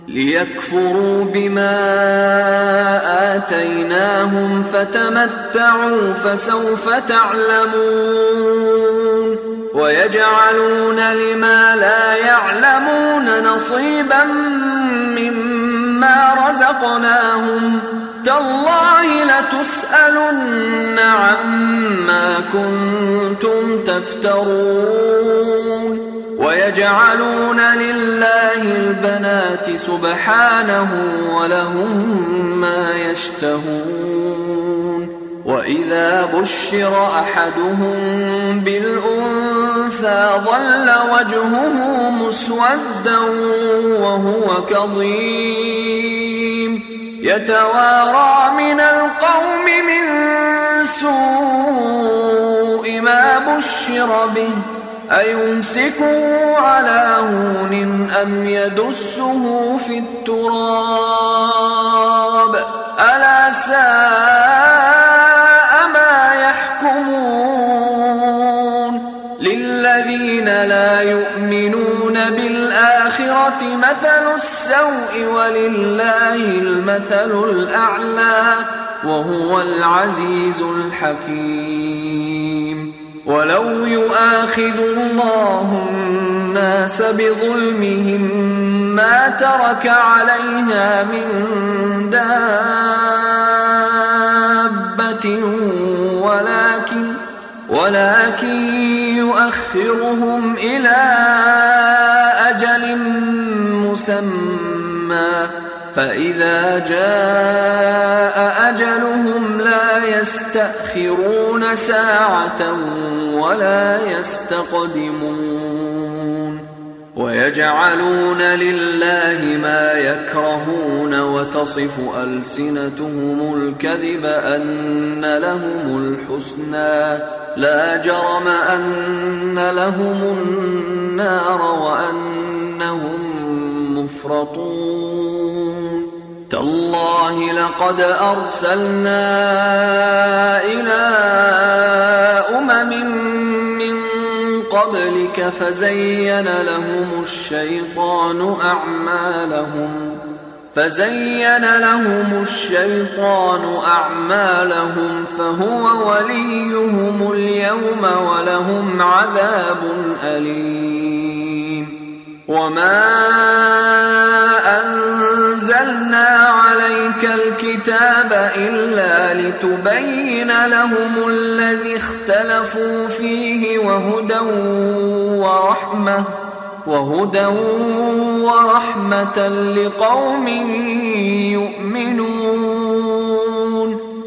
ليكفروا بما آتيناهم فتمتعوا فسوف تعلمون ويجعلون لما لا يعلمون نصيبا مما رزقناهم تالله لتسألن عما كنتم تفترون ويجعلون لله البنات سبحانه ولهم ما يشتهون وإذا بشر أحدهم بالأنثى ظل وجهه مسودا وهو كظيم يتوارى من القوم من سوء ما بشر به أيمسكه على هون أم يدسه في التراب ألا ساء ما يحكمون للذين لا يؤمنون بالآخرة مثل السوء ولله المثل الأعلى وهو العزيز الحكيم ولو يؤاخذ الله الناس بظلمهم ما ترك عليها من دابة ولكن يؤخرهم إلى أجل مسمى فإذا جاء أجلهم لا يستأخرون ساعة ولا يستقدمون ويجعلون لله ما يكرهون وتصف ألسنتهم الكذب أن لهم الحسنى لا جرم أن لهم النار وأنهم مفرطون تالله لقد أرسلنا إلى أمم من قبلك فزين لهم الشيطان أعمالهم فهو وليهم اليوم ولهم عذاب أليم وما أنزلنا عليك الكتاب إلا لتبين لهم الذي اختلفوا فيه وهدى ورحمة لقوم